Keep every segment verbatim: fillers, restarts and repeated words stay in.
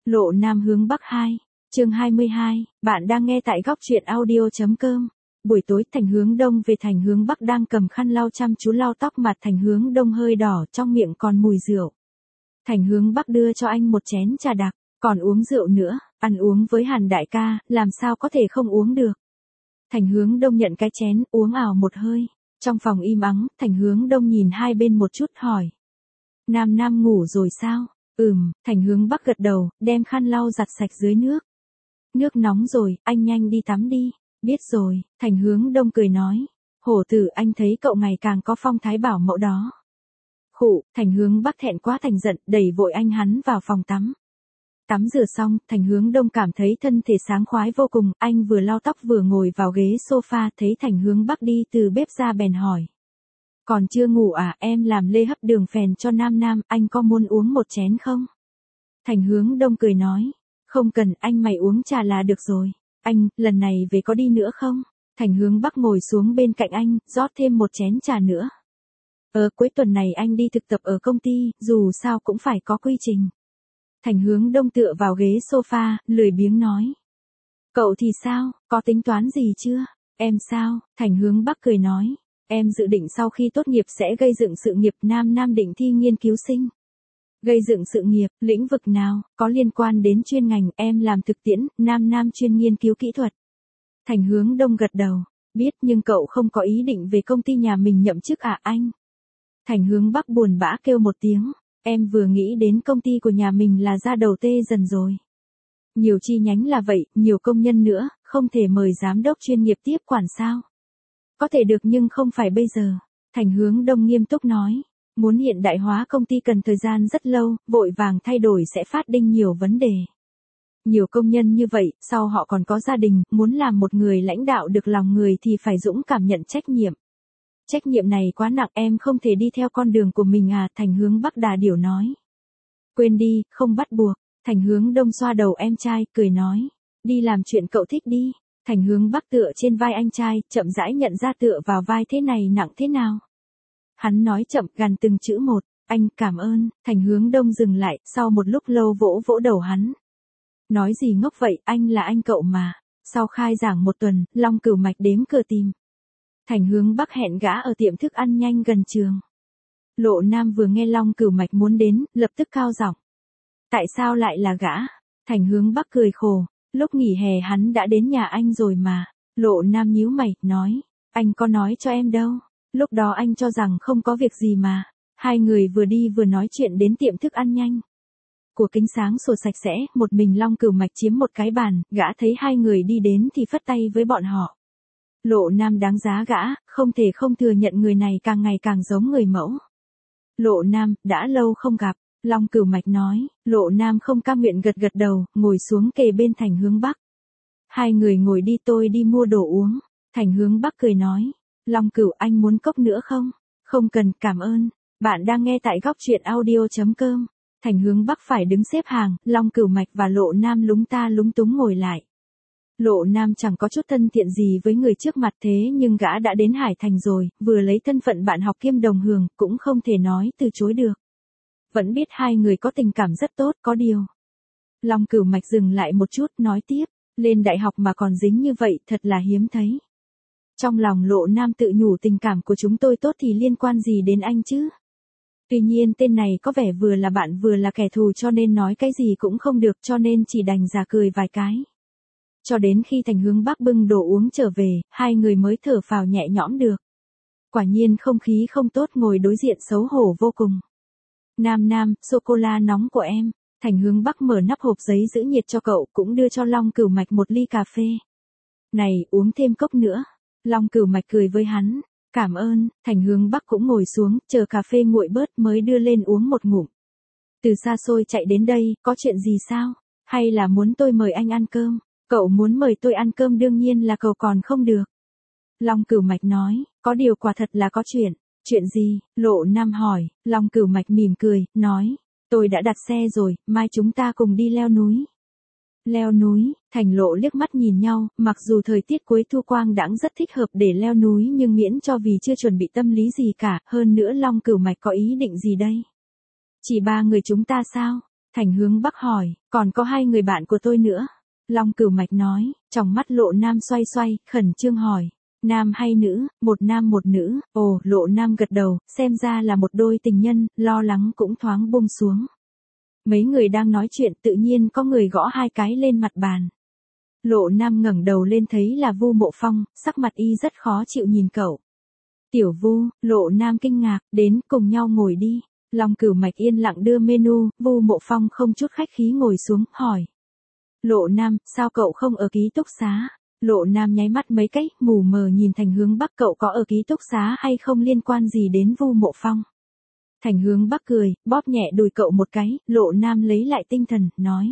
Lộ Nam hướng Bắc hai, chương hai mươi hai, bạn đang nghe tại góc truyện audio.com. Buổi tối Thành hướng Đông về Thành hướng Bắc đang cầm khăn lau chăm chú lau tóc, mặt Thành hướng Đông hơi đỏ, trong miệng còn mùi rượu. Thành hướng Bắc đưa cho anh một chén trà đặc, còn uống rượu nữa, ăn uống với Hàn đại ca, làm sao có thể không uống được. Thành hướng Đông nhận cái chén, uống ảo một hơi. Trong phòng im ắng, Thành hướng Đông nhìn hai bên một chút hỏi. Nam Nam ngủ rồi sao? Ừm, Thành hướng Bắc gật đầu, đem khăn lau giặt sạch dưới nước. Nước nóng rồi, anh nhanh đi tắm đi. Biết rồi, Thành hướng Đông cười nói. Hổ tử, anh thấy cậu ngày càng có phong thái bảo mẫu đó. Khụ, Thành hướng Bắc thẹn quá thành giận, đẩy vội anh hắn vào phòng tắm. Tắm rửa xong, Thành hướng Đông cảm thấy thân thể sáng khoái vô cùng, anh vừa lau tóc vừa ngồi vào ghế sofa, thấy Thành hướng Bắc đi từ bếp ra bèn hỏi. Còn chưa ngủ à, em làm lê hấp đường phèn cho Nam Nam, anh có muốn uống một chén không? Thành hướng Đông cười nói. Không cần, anh mày uống trà là được rồi. Anh, lần này về có đi nữa không? Thành hướng Bắc ngồi xuống bên cạnh anh, rót thêm một chén trà nữa. Ờ, cuối tuần này anh đi thực tập ở công ty, dù sao cũng phải có quy trình. Thành hướng Đông tựa vào ghế sofa, lười biếng nói. Cậu thì sao, có tính toán gì chưa? Em sao? Thành hướng Bắc cười nói. Em dự định sau khi tốt nghiệp sẽ gây dựng sự nghiệp. Nam Nam định thi nghiên cứu sinh. Gây dựng sự nghiệp, lĩnh vực nào, có liên quan đến chuyên ngành, em làm thực tiễn, Nam Nam chuyên nghiên cứu kỹ thuật. Thành hướng Đông gật đầu. Biết, nhưng cậu không có ý định về công ty nhà mình nhậm chức à anh? Thành hướng Bắc buồn bã kêu một tiếng. Em vừa nghĩ đến công ty của nhà mình là ra đầu tê dần rồi. Nhiều chi nhánh là vậy, nhiều công nhân nữa, không thể mời giám đốc chuyên nghiệp tiếp quản sao? Có thể được nhưng không phải bây giờ. Thành hướng Đông nghiêm túc nói. Muốn hiện đại hóa công ty cần thời gian rất lâu, vội vàng thay đổi sẽ phát đinh nhiều vấn đề. Nhiều công nhân như vậy, sau họ còn có gia đình, muốn làm một người lãnh đạo được lòng người thì phải dũng cảm nhận trách nhiệm. Trách nhiệm này quá nặng, em không thể đi theo con đường của mình à, Thành hướng Bắc đà điểu nói. Quên đi, không bắt buộc. Thành hướng Đông xoa đầu em trai, cười nói. Đi làm chuyện cậu thích đi. Thành hướng Bắc tựa trên vai anh trai, chậm rãi nhận ra tựa vào vai thế này nặng thế nào. Hắn nói chậm, gằn từng chữ một. Anh, cảm ơn. Thành hướng Đông dừng lại, sau một lúc lâu vỗ vỗ đầu hắn. Nói gì ngốc vậy, anh là anh cậu mà. Sau khai giảng một tuần, Long Cửu Mạch đếm cửa tìm. Thành hướng Bắc hẹn gã ở tiệm thức ăn nhanh gần trường. Lộ Nam vừa nghe Long Cửu Mạch muốn đến, lập tức cao giọng. Tại sao lại là gã? Thành hướng Bắc cười khổ. Lúc nghỉ hè hắn đã đến nhà anh rồi mà. Lộ Nam nhíu mày, nói. Anh có nói cho em đâu. Lúc đó anh cho rằng không có việc gì mà. Hai người vừa đi vừa nói chuyện đến tiệm thức ăn nhanh. Của kính sáng sủa sạch sẽ, một mình Long Cửu Mạch chiếm một cái bàn, gã thấy hai người đi đến thì phất tay với bọn họ. Lộ Nam đáng giá gã, không thể không thừa nhận người này càng ngày càng giống người mẫu. Lộ Nam, đã lâu không gặp, Long Cửu Mạch nói. Lộ Nam không cam nguyện gật gật đầu, ngồi xuống kề bên Thành hướng Bắc. Hai người ngồi đi, tôi đi mua đồ uống. Thành hướng Bắc cười nói. Long Cửu, anh muốn cốc nữa không? Không cần, cảm ơn. Bạn đang nghe tại góc truyện audio.com. Thành hướng Bắc phải đứng xếp hàng, Long Cửu Mạch và Lộ Nam lúng ta lúng túng ngồi lại. Lộ Nam chẳng có chút thân thiện gì với người trước mặt, thế nhưng gã đã đến Hải Thành rồi, vừa lấy thân phận bạn học kiêm đồng hương, cũng không thể nói từ chối được. Vẫn biết hai người có tình cảm rất tốt, có điều. Long Cửu Mạch dừng lại một chút, nói tiếp, lên đại học mà còn dính như vậy, thật là hiếm thấy. Trong lòng Lộ Nam tự nhủ, tình cảm của chúng tôi tốt thì liên quan gì đến anh chứ? Tuy nhiên tên này có vẻ vừa là bạn vừa là kẻ thù, cho nên nói cái gì cũng không được, cho nên chỉ đành giả cười vài cái. Cho đến khi Thành hướng Bắc bưng đồ uống trở về, hai người mới thở phào nhẹ nhõm được. Quả nhiên không khí không tốt, ngồi đối diện xấu hổ vô cùng. Nam Nam, sô-cô-la nóng của em. Thành hướng Bắc mở nắp hộp giấy giữ nhiệt cho cậu, cũng đưa cho Long Cửu Mạch một ly cà phê. Này, uống thêm cốc nữa. Long Cửu Mạch cười với hắn. Cảm ơn. Thành hướng Bắc cũng ngồi xuống, chờ cà phê nguội bớt mới đưa lên uống một ngụm. Từ xa xôi chạy đến đây, có chuyện gì sao? Hay là muốn tôi mời anh ăn cơm? Cậu muốn mời tôi ăn cơm đương nhiên là cậu còn không được. Long Cửu Mạch nói, có điều quả thật là có chuyện. Chuyện gì? Lộ Nam hỏi. Long Cửu Mạch mỉm cười, nói, tôi đã đặt xe rồi, mai chúng ta cùng đi leo núi. Leo núi, Thành Lộ liếc mắt nhìn nhau, mặc dù thời tiết cuối thu quang đãng rất thích hợp để leo núi, nhưng miễn cho vì chưa chuẩn bị tâm lý gì cả, hơn nữa Long Cửu Mạch có ý định gì đây? Chỉ ba người chúng ta sao? Thành Hướng Bắc hỏi, còn có hai người bạn của tôi nữa. Long Cửu Mạch nói, trong mắt Lộ Nam xoay xoay, khẩn trương hỏi. Nam hay nữ, một nam một nữ, ồ, Lộ Nam gật đầu, xem ra là một đôi tình nhân, lo lắng cũng thoáng buông xuống. Mấy người đang nói chuyện tự nhiên có người gõ hai cái lên mặt bàn. Lộ Nam ngẩng đầu lên thấy là Vu Mộ Phong, sắc mặt y rất khó chịu nhìn cậu. Tiểu Vu, Lộ Nam kinh ngạc, đến cùng nhau ngồi đi. Long Cửu Mạch yên lặng đưa menu, Vu Mộ Phong không chút khách khí ngồi xuống, hỏi. Lộ Nam, sao cậu không ở ký túc xá? Lộ Nam nháy mắt mấy cái, mù mờ nhìn Thành Hướng Bắc, cậu có ở ký túc xá hay không liên quan gì đến Vu Mộ Phong? Thành Hướng Bắc cười, bóp nhẹ đùi cậu một cái, Lộ Nam lấy lại tinh thần, nói.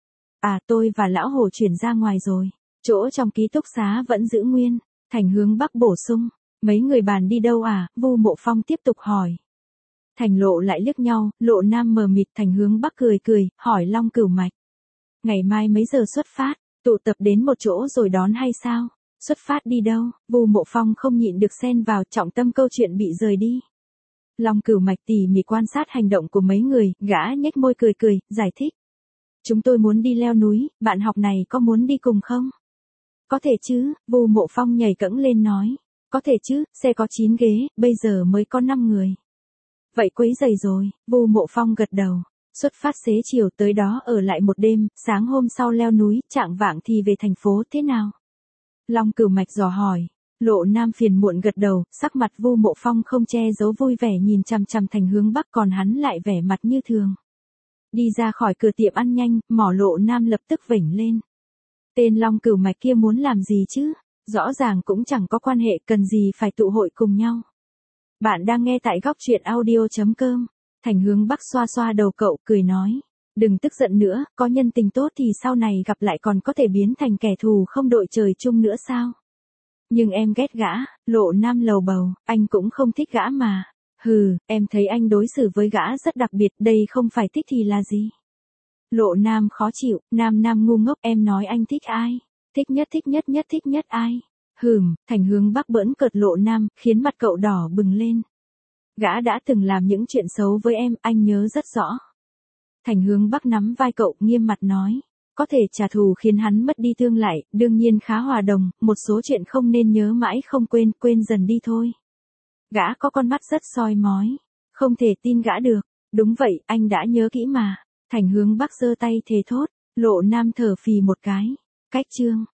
À, tôi và Lão Hồ chuyển ra ngoài rồi, chỗ trong ký túc xá vẫn giữ nguyên. Thành Hướng Bắc bổ sung, mấy người bàn đi đâu à? Vu Mộ Phong tiếp tục hỏi. Thành Lộ lại liếc nhau, Lộ Nam mờ mịt, Thành Hướng Bắc cười cười, hỏi Long Cửu Mạch. Ngày mai mấy giờ xuất phát, tụ tập đến một chỗ rồi đón hay sao? Xuất phát đi đâu? Vu Mộ Phong không nhịn được xen vào, trọng tâm câu chuyện bị rời đi. Long Cửu Mạch tỉ mỉ quan sát hành động của mấy người, gã nhếch môi cười cười, giải thích. Chúng tôi muốn đi leo núi, bạn học này có muốn đi cùng không? Có thể chứ, Vu Mộ Phong nhảy cẫng lên nói. Có thể chứ, xe có chín ghế, bây giờ mới có năm người. Vậy quấy rầy rồi, Vu Mộ Phong gật đầu. Xuất phát xế chiều tới đó ở lại một đêm, sáng hôm sau leo núi, chạng vạng thì về thành phố, thế nào? Long Cửu Mạch dò hỏi. Lộ Nam phiền muộn gật đầu, sắc mặt Vu Mộ Phong không che giấu vui vẻ nhìn chằm chằm Thành Hướng Bắc, còn hắn lại vẻ mặt như thường. Đi ra khỏi cửa tiệm ăn nhanh, mỏ Lộ Nam lập tức vểnh lên. Tên Long Cửu Mạch kia muốn làm gì chứ? Rõ ràng cũng chẳng có quan hệ, cần gì phải tụ hội cùng nhau. Bạn đang nghe tại góc truyện audio chấm com. Thành Hướng Bắc xoa xoa đầu cậu, cười nói. Đừng tức giận nữa, có nhân tình tốt thì sau này gặp lại còn có thể biến thành kẻ thù không đội trời chung nữa sao? Nhưng em ghét gã, Lộ Nam lầu bầu, anh cũng không thích gã mà. Hừ, em thấy anh đối xử với gã rất đặc biệt, đây không phải thích thì là gì? Lộ Nam khó chịu, Nam Nam ngu ngốc, em nói anh thích ai? Thích nhất thích nhất nhất thích nhất ai? Hừm, Thành Hướng Bắc bỡn cợt Lộ Nam, khiến mặt cậu đỏ bừng lên. Gã đã từng làm những chuyện xấu với em, anh nhớ rất rõ. Thành Hướng Bắc nắm vai cậu, nghiêm mặt nói. Có thể trả thù khiến hắn mất đi thương lại, đương nhiên khá hòa đồng, một số chuyện không nên nhớ mãi không quên, quên dần đi thôi. Gã có con mắt rất soi mói. Không thể tin gã được. Đúng vậy, anh đã nhớ kỹ mà. Thành Hướng Bắc giơ tay thề thốt. Lộ Nam thở phì một cái. Cách chương.